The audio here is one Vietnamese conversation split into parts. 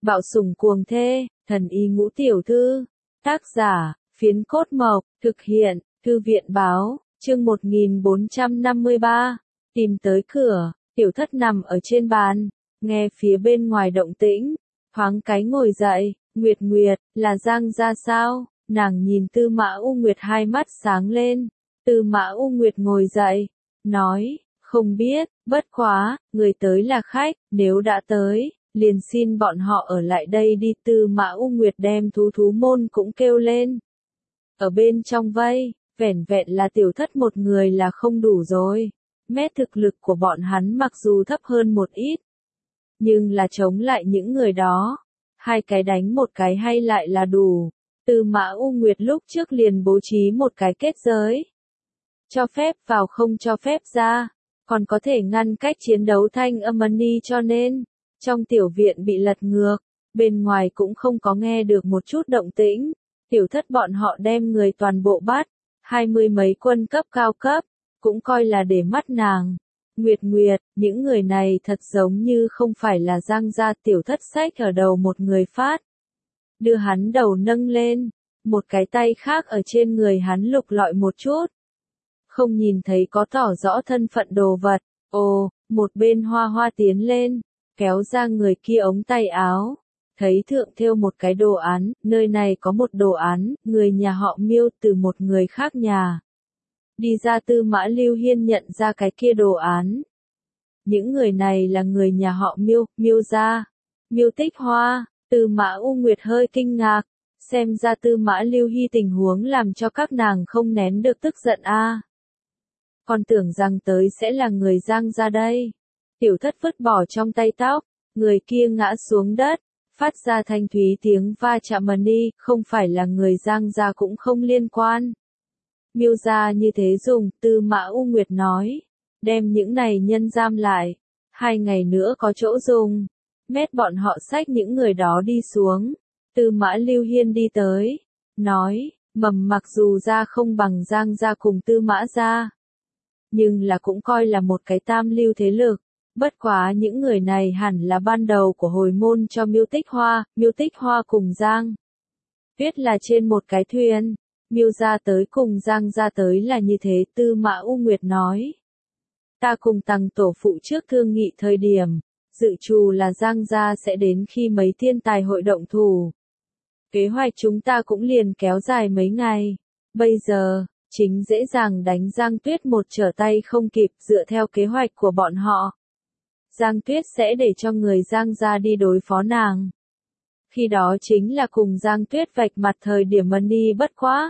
Bạo sủng cuồng thê, thần y ngũ tiểu thư. Tác giả, Phiến Cốt Mộc, thực hiện, Thư viện báo, chương 1453. Tìm tới cửa, tiểu thất nằm ở trên bàn, nghe phía bên ngoài động tĩnh, thoáng cái ngồi dậy, Nguyệt Nguyệt, là Giang gia sao? Nàng nhìn Tư Mã U Nguyệt hai mắt sáng lên, Tư Mã U Nguyệt ngồi dậy, nói, không biết, bất quá, người tới là khách, nếu đã tới, liền xin bọn họ ở lại đây đi. Tư Mã U Nguyệt đem thú môn cũng kêu lên. Ở bên trong vây, vẻn vẹn là tiểu thất một người là không đủ rồi. Mét thực lực của bọn hắn mặc dù thấp hơn một ít, nhưng là chống lại những người đó, hai cái đánh một cái hay lại là đủ. Tư Mã U Nguyệt lúc trước liền bố trí một cái kết giới, cho phép vào không cho phép ra, còn có thể ngăn cách chiến đấu thanh âm money, cho nên trong tiểu viện bị lật ngược, bên ngoài cũng không có nghe được một chút động tĩnh. Tiểu thất bọn họ đem người toàn bộ bắt, 20 mấy quân cấp cao cấp, cũng coi là để mắt nàng. Nguyệt Nguyệt, những người này thật giống như không phải là Giang gia. Tiểu thất xách ở đầu một người phát, đưa hắn đầu nâng lên, một cái tay khác ở trên người hắn lục lọi một chút, không nhìn thấy có tỏ rõ thân phận đồ vật. Ồ, một bên Hoa Hoa tiến lên, kéo ra người kia ống tay áo, thấy thượng thêu một cái đồ án, nơi này có một đồ án, người nhà họ Miêu từ một người khác nhà đi ra. Tư Mã Lưu Hiên nhận ra cái kia đồ án. Những người này là người nhà họ Miêu, Miêu gia, Miêu Tích Hoa. Tư Mã U Nguyệt hơi kinh ngạc, xem ra Tư Mã Lưu Hy tình huống làm cho các nàng không nén được tức giận a. Còn tưởng rằng tới sẽ là người Giang gia đây. Tiểu thất vứt bỏ trong tay tóc, người kia ngã xuống đất, phát ra thanh thúy tiếng va chạm đi, không phải là người Giang gia cũng không liên quan. Miêu gia như thế dùng, Tư Mã U Nguyệt nói, đem những này nhân giam lại, 2 ngày nữa có chỗ dùng. Mét bọn họ xách những người đó đi xuống. Tư Mã Lưu Hiên đi tới, nói, Mầm mặc dù gia không bằng Giang gia cùng Tư Mã gia, nhưng là cũng coi là một cái tam lưu thế lực. Bất quá những người này hẳn là ban đầu của hồi môn cho Miêu Tích Hoa cùng Giang Tuyết là trên một cái thuyền. Miêu gia tới cùng Giang gia tới là như thế. Tư Mã U Nguyệt nói, ta cùng Tằng tổ phụ trước thương nghị thời điểm, dự trù là Giang gia sẽ đến khi mấy thiên tài hội động thủ. Kế hoạch chúng ta cũng liền kéo dài mấy ngày. Bây giờ, chính dễ dàng đánh Giang Tuyết một trở tay không kịp. Dựa theo kế hoạch của bọn họ, Giang Tuyết sẽ để cho người Giang gia đi đối phó nàng. Khi đó chính là cùng Giang Tuyết vạch mặt thời điểm money. Bất quá,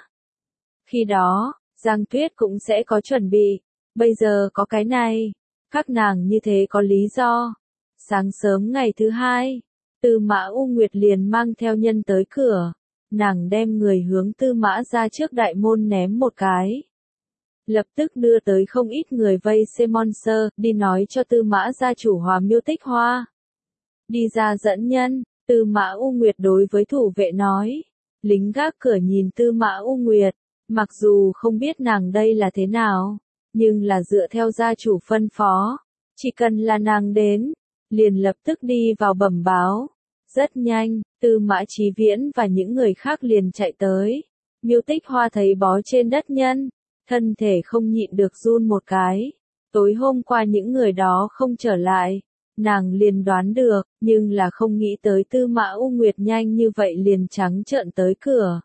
khi đó, Giang Tuyết cũng sẽ có chuẩn bị. Bây giờ có cái này, các nàng như thế có lý do. Sáng sớm ngày thứ hai, Tư Mã U Nguyệt liền mang theo nhân tới cửa. Nàng đem người hướng Tư Mã ra trước đại môn ném một cái, lập tức đưa tới không ít người vây xem monster, đi nói cho Tư Mã gia chủ Hòa Miêu Tích Hoa đi ra dẫn nhân. Tư Mã U Nguyệt đối với thủ vệ nói, lính gác cửa nhìn Tư Mã U Nguyệt, mặc dù không biết nàng đây là thế nào, nhưng là dựa theo gia chủ phân phó, chỉ cần là nàng đến, liền lập tức đi vào bẩm báo. Rất nhanh, Tư Mã Chí Viễn và những người khác liền chạy tới. Miêu Tích Hoa thấy bó trên đất nhân, thân thể không nhịn được run một cái. Tối hôm qua những người đó không trở lại, nàng liền đoán được, nhưng là không nghĩ tới Tư Mã U Nguyệt nhanh như vậy liền trắng trợn tới cửa.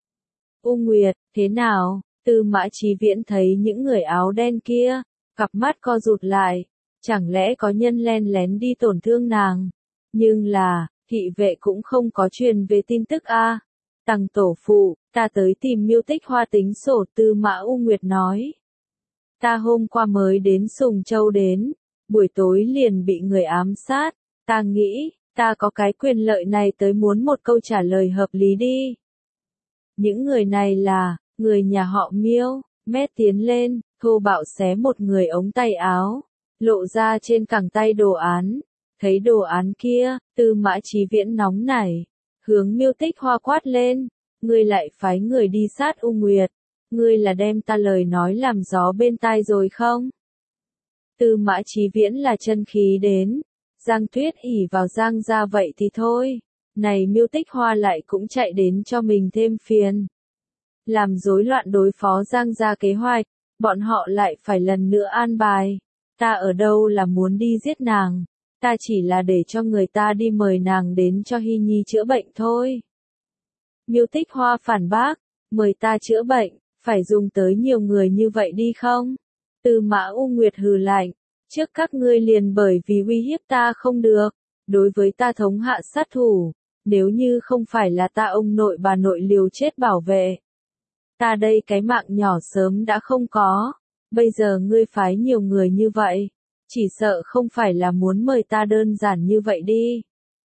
U Nguyệt, thế nào? Tư Mã Chí Viễn thấy những người áo đen kia, cặp mắt co rụt lại, chẳng lẽ có nhân len lén đi tổn thương nàng? Nhưng là, thị vệ cũng không có truyền về tin tức a. Tằng tổ phụ, ta tới tìm Miêu Tích Hoa tính sổ. Tư Mã U Nguyệt nói, ta hôm qua mới đến Sùng Châu đến, buổi tối liền bị người ám sát, ta nghĩ, ta có cái quyền lợi này tới muốn một câu trả lời hợp lý đi. Những người này là người nhà họ Miêu. Mét tiến lên, thô bạo xé một người ống tay áo, lộ ra trên cẳng tay đồ án. Thấy đồ án kia, Tư Mã Chí Viễn nóng nảy, hướng Miêu Tích Hoa quát lên, ngươi lại phái người đi sát U Nguyệt, ngươi là đem ta lời nói làm gió bên tai rồi không? Tư Mã Chí Viễn là chân khí đến, Giang Tuyết ỷ vào Giang gia vậy thì thôi, Này Miêu Tích Hoa lại cũng chạy đến cho mình thêm phiền. Làm rối loạn đối phó Giang gia kế hoạch, bọn họ lại phải lần nữa an bài. Ta ở đâu là muốn đi giết nàng, ta chỉ là để cho người ta đi mời nàng đến cho Hy Nhi chữa bệnh thôi. Miêu Tích Hoa phản bác, mời ta chữa bệnh, phải dùng tới nhiều người như vậy đi không? Tư Mã U Nguyệt hừ lạnh, trước các ngươi liền bởi vì uy hiếp ta không được, đối với ta thống hạ sát thủ, nếu như không phải là ta ông nội bà nội liều chết bảo vệ. Ta đây cái mạng nhỏ sớm đã không có, bây giờ ngươi phái nhiều người như vậy, chỉ sợ không phải là muốn mời ta đơn giản như vậy đi.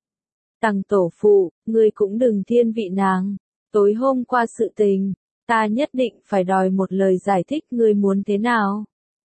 Tằng tổ phụ, ngươi cũng đừng thiên vị nàng, tối hôm qua sự tình, ta nhất định phải đòi một lời giải thích ngươi muốn thế nào.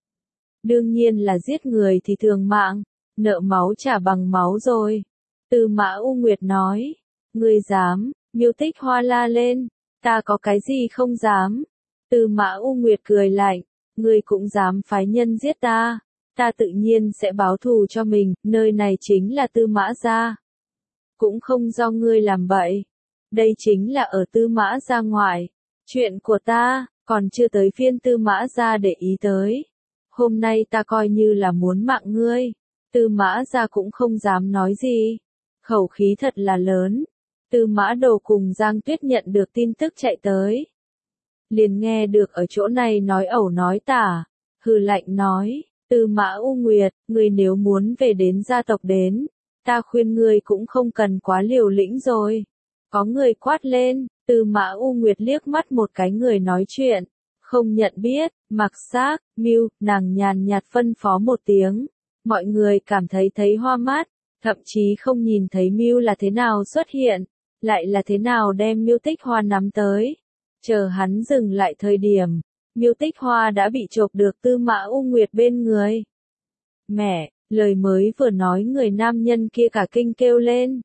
Đương nhiên là giết người thì thường mạng, nợ máu trả bằng máu rồi. Tư Mã U Nguyệt nói, ngươi dám, Miêu Tích Hoa la lên, ta có cái gì không dám. Tư Mã U Nguyệt cười lạnh, ngươi cũng dám phái nhân giết ta, ta tự nhiên sẽ báo thù cho mình, nơi này chính là Tư Mã gia. Cũng không do ngươi làm bậy, đây chính là ở Tư Mã gia ngoại, chuyện của ta, còn chưa tới phiên Tư Mã gia để ý tới. Hôm nay ta coi như là muốn mạng ngươi, Tư Mã gia cũng không dám nói gì, khẩu khí thật là lớn. Tư Mã Đồ cùng Giang Tuyết nhận được tin tức chạy tới. Liền nghe được ở chỗ này nói ẩu nói tả, hừ lạnh nói, Tư Mã U Nguyệt, ngươi nếu muốn về đến gia tộc đến, ta khuyên ngươi cũng không cần quá liều lĩnh rồi. Có người quát lên, Tư Mã U Nguyệt liếc mắt một cái người nói chuyện, không nhận biết, Mặc Xác, Mưu, nàng nhàn nhạt phân phó một tiếng. Mọi người cảm thấy hoa mắt, thậm chí không nhìn thấy Mưu là thế nào xuất hiện, lại là thế nào đem Miêu Tích Hoa nắm tới. Chờ hắn dừng lại thời điểm, Miêu Tích Hoa đã bị chộp được Tư Mã U Nguyệt bên người. Mẹ, lời mới vừa nói người nam nhân kia cả kinh kêu lên.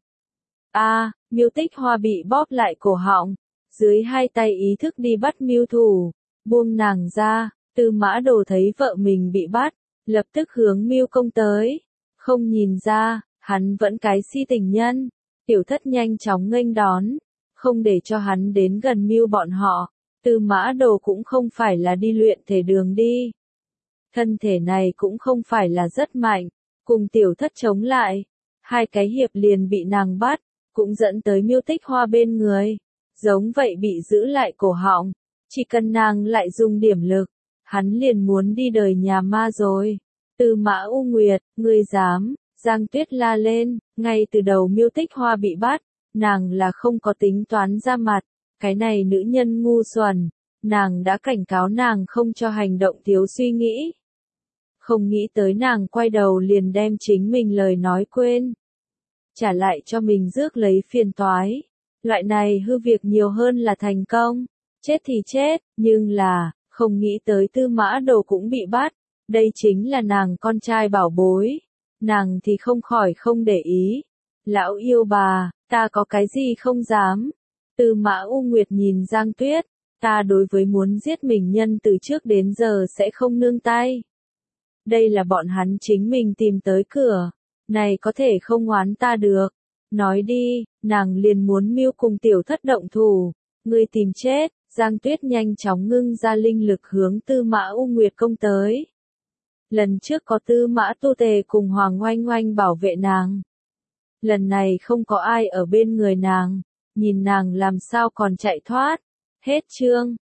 Miêu Tích Hoa bị bóp lại cổ họng, dưới hai tay ý thức đi bắt Mưu thủ, buông nàng ra. Tư Mã Đồ thấy vợ mình bị bắt, lập tức hướng Mưu công tới. Không nhìn ra, hắn vẫn cái si tình nhân. Tiểu Thất nhanh chóng nghênh đón, không để cho hắn đến gần Mưu bọn họ. Tư Mã Đồ cũng không phải là đi luyện thể đường đi. Thân thể này cũng không phải là rất mạnh, cùng Tiểu Thất chống lại. Hai cái hiệp liền bị nàng bắt, cũng dẫn tới Miêu Tích Hoa bên người. Giống vậy bị giữ lại cổ họng, chỉ cần nàng lại dùng điểm lực, hắn liền muốn đi đời nhà ma rồi. Tư Mã U Nguyệt, ngươi dám, Giang Tuyết la lên, ngay từ đầu Miêu Tích Hoa bị bắt, nàng là không có tính toán ra mặt, cái này nữ nhân ngu xuẩn, nàng đã cảnh cáo nàng không cho hành động thiếu suy nghĩ. Không nghĩ tới nàng quay đầu liền đem chính mình lời nói quên, trả lại cho mình rước lấy phiền toái. Loại này hư việc nhiều hơn là thành công, chết thì chết, nhưng là, không nghĩ tới Tư Mã Đồ cũng bị bắt, đây chính là nàng con trai bảo bối. Nàng thì không khỏi không để ý. Lão yêu bà, ta có cái gì không dám. Tư Mã U Nguyệt nhìn Giang Tuyết, ta đối với muốn giết mình nhân từ trước đến giờ sẽ không nương tay. Đây là bọn hắn chính mình tìm tới cửa, này có thể không oán ta được. Nói đi, nàng liền muốn Mưu cùng Tiểu Thất động thủ, ngươi tìm chết. Giang Tuyết nhanh chóng ngưng ra linh lực hướng Tư Mã U Nguyệt công tới. Lần trước có Tư Mã Tu Tề cùng Hoàng Oanh Oanh bảo vệ nàng. Lần này không có ai ở bên người nàng, nhìn nàng làm sao còn chạy thoát. Hết chương.